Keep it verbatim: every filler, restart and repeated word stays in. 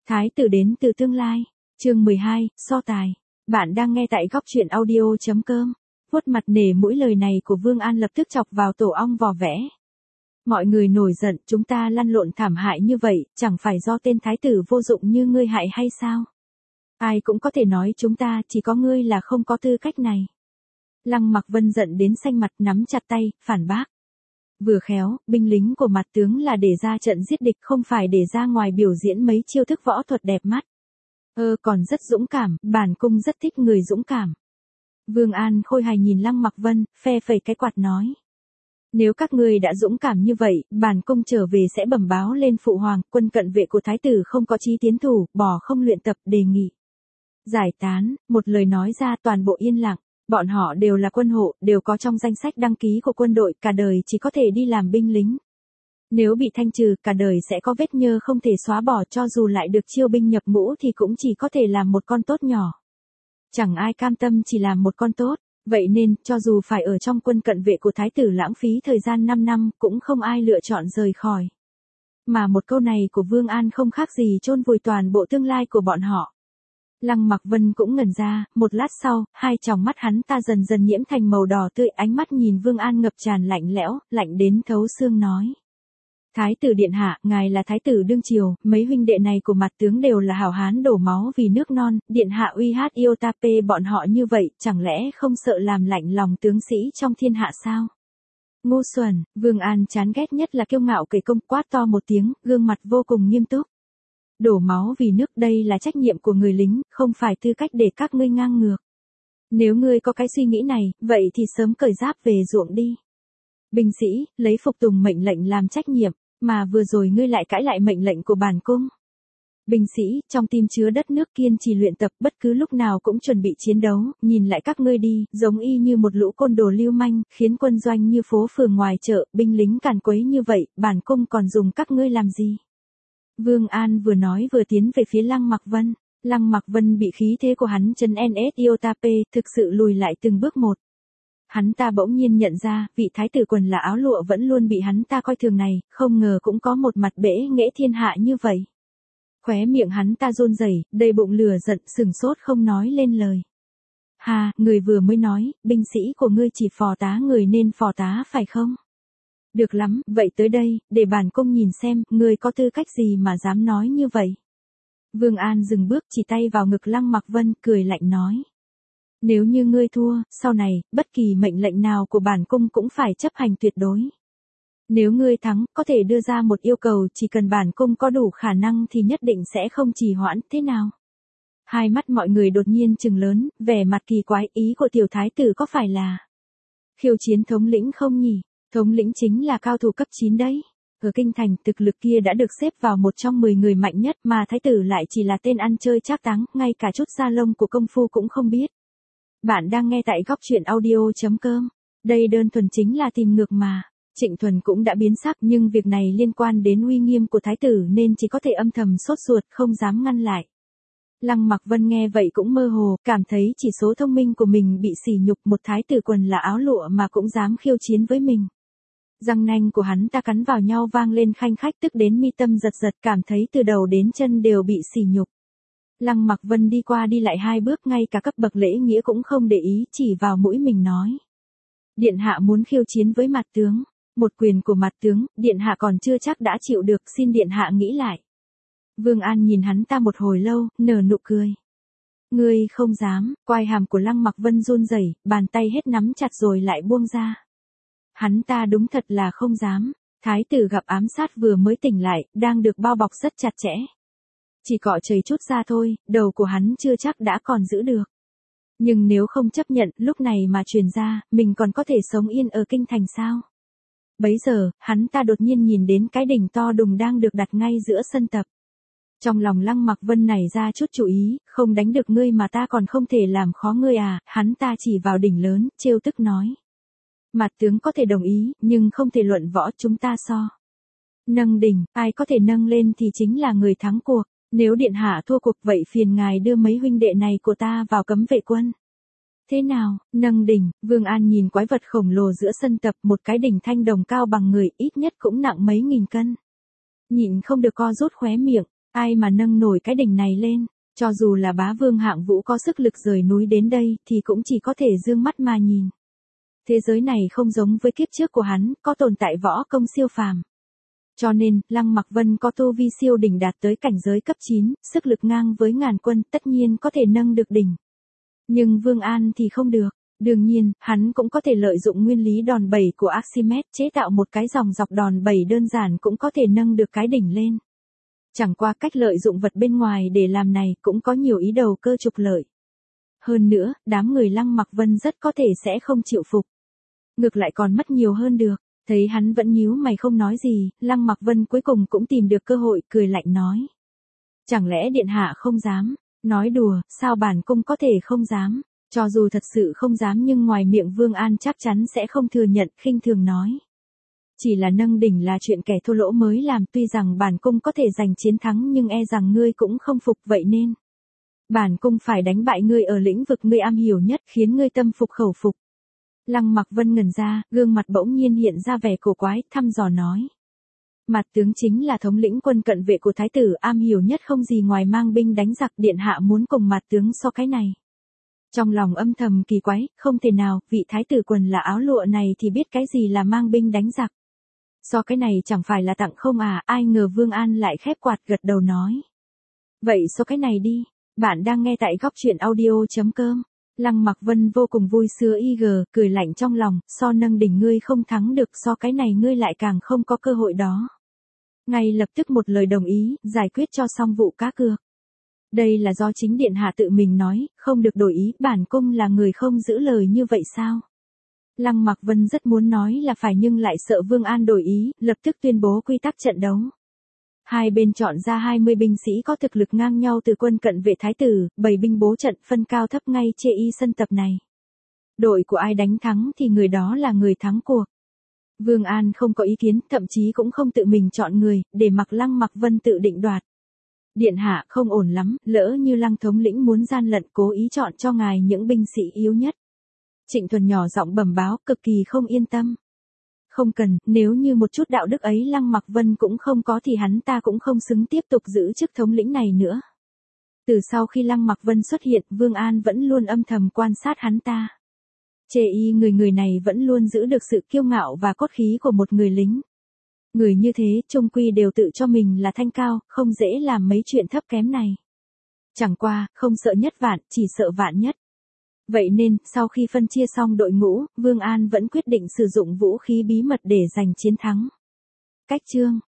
Thái tử đến từ tương lai. Chương mười hai, so tài. Bạn đang nghe tại góc truyện audio chấm com. Vuốt mặt nể mũi lời này của Vương An lập tức chọc vào tổ ong vò vẽ. Mọi người nổi giận, chúng ta lăn lộn thảm hại như vậy, chẳng phải do tên thái tử vô dụng như ngươi hại hay sao? Ai cũng có thể nói chúng ta, chỉ có ngươi là không có tư cách này. Lăng Mặc Vân giận đến xanh mặt, nắm chặt tay, phản bác. Vừa khéo, binh lính của mặt tướng là để ra trận giết địch, không phải để ra ngoài biểu diễn mấy chiêu thức võ thuật đẹp mắt. Ơ còn rất dũng cảm, bản cung rất thích người dũng cảm. Vương An khôi hài nhìn Lăng Mặc Vân, phe phẩy cái quạt nói. Nếu các ngươi đã dũng cảm như vậy, bản cung trở về sẽ bẩm báo lên phụ hoàng, quân cận vệ của thái tử không có chí tiến thủ, bỏ không luyện tập, đề nghị giải tán. Một lời nói ra toàn bộ yên lặng. Bọn họ đều là quân hộ, đều có trong danh sách đăng ký của quân đội, cả đời chỉ có thể đi làm binh lính. Nếu bị thanh trừ, cả đời sẽ có vết nhơ không thể xóa bỏ, cho dù lại được chiêu binh nhập ngũ thì cũng chỉ có thể làm một con tốt nhỏ. Chẳng ai cam tâm chỉ làm một con tốt, vậy nên, cho dù phải ở trong quân cận vệ của thái tử lãng phí thời gian năm năm, cũng không ai lựa chọn rời khỏi. Mà một câu này của Vương An không khác gì chôn vùi toàn bộ tương lai của bọn họ. Lăng Mặc Vân cũng ngẩn ra, một lát sau, hai tròng mắt hắn ta dần dần nhiễm thành màu đỏ tươi, ánh mắt nhìn Vương An ngập tràn lạnh lẽo, lạnh đến thấu xương nói. Thái tử điện hạ, ngài là thái tử đương triều, mấy huynh đệ này của mặt tướng đều là hảo hán đổ máu vì nước non, điện hạ uy hát yêu ta pê bọn họ như vậy, chẳng lẽ không sợ làm lạnh lòng tướng sĩ trong thiên hạ sao? Ngu xuẩn, Vương An chán ghét nhất là kiêu ngạo kể công, quát to một tiếng, gương mặt vô cùng nghiêm túc. Đổ máu vì nước, đây là trách nhiệm của người lính, không phải tư cách để các ngươi ngang ngược. Nếu ngươi có cái suy nghĩ này, vậy thì sớm cởi giáp về ruộng đi. Binh sĩ, lấy phục tùng mệnh lệnh làm trách nhiệm, mà vừa rồi ngươi lại cãi lại mệnh lệnh của bản cung. Binh sĩ, trong tim chứa đất nước, kiên trì luyện tập, bất cứ lúc nào cũng chuẩn bị chiến đấu, nhìn lại các ngươi đi, giống y như một lũ côn đồ lưu manh, khiến quân doanh như phố phường ngoài chợ, binh lính càn quấy như vậy, bản cung còn dùng các ngươi làm gì? Vương An vừa nói vừa tiến về phía Lăng Mặc Vân. Lăng Mặc Vân bị khí thế của hắn chấn en ét Iotapé, thực sự lùi lại từng bước một. Hắn ta bỗng nhiên nhận ra, vị thái tử quần là áo lụa vẫn luôn bị hắn ta coi thường này, không ngờ cũng có một mặt bẽ nghễ thiên hạ như vậy. Khóe miệng hắn ta run rẩy, đầy bụng lửa giận, sừng sốt không nói lên lời. Hà, người vừa mới nói, binh sĩ của ngươi chỉ phò tá người nên phò tá phải không? Được lắm, vậy tới đây, để bản cung nhìn xem, ngươi có tư cách gì mà dám nói như vậy. Vương An dừng bước, chỉ tay vào ngực Lăng Mặc Vân, cười lạnh nói. Nếu như ngươi thua, sau này, bất kỳ mệnh lệnh nào của bản cung cũng phải chấp hành tuyệt đối. Nếu ngươi thắng, có thể đưa ra một yêu cầu, chỉ cần bản cung có đủ khả năng thì nhất định sẽ không trì hoãn, thế nào? Hai mắt mọi người đột nhiên trừng lớn, vẻ mặt kỳ quái, ý của tiểu thái tử có phải là khiêu chiến thống lĩnh không nhỉ? Thống lĩnh chính là cao thủ cấp chín đấy. Ở kinh thành, thực lực kia đã được xếp vào một trong mười người mạnh nhất, mà thái tử lại chỉ là tên ăn chơi trác táng, ngay cả chút da lông của công phu cũng không biết. Bạn đang nghe tại góc truyện audio chấm com. Đây đơn thuần chính là tìm ngược mà. Trịnh Thuần cũng đã biến sắc, nhưng việc này liên quan đến uy nghiêm của thái tử nên chỉ có thể âm thầm sốt ruột, không dám ngăn lại. Lăng Mặc Vân nghe vậy cũng mơ hồ, cảm thấy chỉ số thông minh của mình bị sỉ nhục, một thái tử quần là áo lụa mà cũng dám khiêu chiến với mình. Răng nanh của hắn ta cắn vào nhau vang lên khanh khách, tức đến mi tâm giật giật, cảm thấy từ đầu đến chân đều bị sỉ nhục. Lăng Mặc Vân đi qua đi lại hai bước, ngay cả cấp bậc lễ nghĩa cũng không để ý, chỉ vào mũi mình nói. Điện hạ muốn khiêu chiến với mặt tướng. Một quyền của mặt tướng, điện hạ còn chưa chắc đã chịu được, xin điện hạ nghĩ lại. Vương An nhìn hắn ta một hồi lâu, nở nụ cười. Ngươi không dám, quai hàm của Lăng Mặc Vân run rẩy, bàn tay hết nắm chặt rồi lại buông ra. Hắn ta đúng thật là không dám. Thái tử gặp ám sát vừa mới tỉnh lại, đang được bao bọc rất chặt chẽ. Chỉ cọ chảy chút ra thôi, đầu của hắn chưa chắc đã còn giữ được. Nhưng nếu không chấp nhận, lúc này mà truyền ra, mình còn có thể sống yên ở kinh thành sao? Bấy giờ, hắn ta đột nhiên nhìn đến cái đỉnh to đùng đang được đặt ngay giữa sân tập. Trong lòng Lăng Mặc Vân nảy ra chút chú ý, không đánh được ngươi mà ta còn không thể làm khó ngươi à? Hắn ta chỉ vào đỉnh lớn, trêu tức nói. Mặt tướng có thể đồng ý, nhưng không thể luận võ, chúng ta so. Nâng đỉnh, ai có thể nâng lên thì chính là người thắng cuộc. Nếu điện hạ thua cuộc vậy phiền ngài đưa mấy huynh đệ này của ta vào cấm vệ quân. Thế nào, nâng đỉnh, Vương An nhìn quái vật khổng lồ giữa sân tập, một cái đỉnh thanh đồng cao bằng người, ít nhất cũng nặng mấy nghìn cân. Nhịn không được co rút khóe miệng, Ai mà nâng nổi cái đỉnh này lên, cho dù là bá vương Hạng Vũ có sức lực rời núi đến đây thì cũng chỉ có thể dương mắt mà nhìn. Thế giới này không giống với kiếp trước của hắn, có tồn tại võ công siêu phàm. Cho nên, Lăng Mặc Vân có tu vi siêu đỉnh đạt tới cảnh giới cấp chín, sức lực ngang với ngàn quân, tất nhiên có thể nâng được đỉnh. Nhưng Vương An thì không được. Đương nhiên, hắn cũng có thể lợi dụng nguyên lý đòn bẩy của Archimedes chế tạo một cái dòng dọc đòn bẩy đơn giản cũng có thể nâng được cái đỉnh lên. Chẳng qua cách lợi dụng vật bên ngoài để làm này cũng có nhiều ý đầu cơ trục lợi. Hơn nữa, đám người Lăng Mặc Vân rất có thể sẽ không chịu phục. Ngược lại còn mất nhiều hơn được. Thấy hắn vẫn nhíu mày không nói gì, Lăng Mặc Vân cuối cùng cũng tìm được cơ hội, cười lạnh nói. Chẳng lẽ điện hạ không dám? Nói đùa, sao bản cung có thể không dám? Cho dù thật sự không dám nhưng ngoài miệng Vương An chắc chắn sẽ không thừa nhận, khinh thường nói. Chỉ là nâng đỉnh là chuyện kẻ thô lỗ mới làm, tuy rằng bản cung có thể giành chiến thắng nhưng e rằng ngươi cũng không phục, vậy nên bản cung phải đánh bại ngươi ở lĩnh vực ngươi am hiểu nhất, khiến ngươi tâm phục khẩu phục. Lăng Mặc Vân ngẩn ra, gương mặt bỗng nhiên hiện ra vẻ cổ quái, thăm dò nói. Mặt tướng chính là thống lĩnh quân cận vệ của thái tử, am hiểu nhất không gì ngoài mang binh đánh giặc, điện hạ muốn cùng mặt tướng so cái này. Trong lòng âm thầm kỳ quái, không thể nào, vị thái tử quần là áo lụa này thì biết cái gì là mang binh đánh giặc. So cái này chẳng phải là tặng không à, ai ngờ Vương An lại khép quạt gật đầu nói. Vậy so cái này đi, bạn đang nghe tại góc truyện audio.com. Lăng Mặc Vân vô cùng vui sướng y gờ, cười lạnh trong lòng, so nâng đỉnh ngươi không thắng được, so cái này ngươi lại càng không có cơ hội đó. Ngay lập tức một lời đồng ý, giải quyết cho xong vụ cá cược. Đây là do chính điện hạ tự mình nói, không được đổi ý, bản cung là người không giữ lời như vậy sao? Lăng Mặc Vân rất muốn nói là phải nhưng lại sợ Vương An đổi ý, lập tức tuyên bố quy tắc trận đấu. Hai bên chọn ra hai mươi binh sĩ có thực lực ngang nhau từ quân cận vệ thái tử, bày binh bố trận phân cao thấp ngay chê y sân tập này. Đội của ai đánh thắng thì người đó là người thắng cuộc. Vương An không có ý kiến, thậm chí cũng không tự mình chọn người, để mặc Lăng Mặc Vân tự định đoạt. Điện hạ không ổn lắm, lỡ như Lăng thống lĩnh muốn gian lận cố ý chọn cho ngài những binh sĩ yếu nhất. Trịnh Thuần nhỏ giọng bẩm báo, cực kỳ không yên tâm. Không cần, nếu như một chút đạo đức ấy Lăng Mặc Vân cũng không có thì hắn ta cũng không xứng tiếp tục giữ chức thống lĩnh này nữa. Từ sau khi Lăng Mặc Vân xuất hiện, Vương An vẫn luôn âm thầm quan sát hắn ta. Chê y người người này vẫn luôn giữ được sự kiêu ngạo và cốt khí của một người lính. Người như thế, chung quy đều tự cho mình là thanh cao, không dễ làm mấy chuyện thấp kém này. Chẳng qua, không sợ nhất vạn, chỉ sợ vạn nhất. Vậy nên, sau khi phân chia xong đội ngũ, Vương An vẫn quyết định sử dụng vũ khí bí mật để giành chiến thắng. Cách chương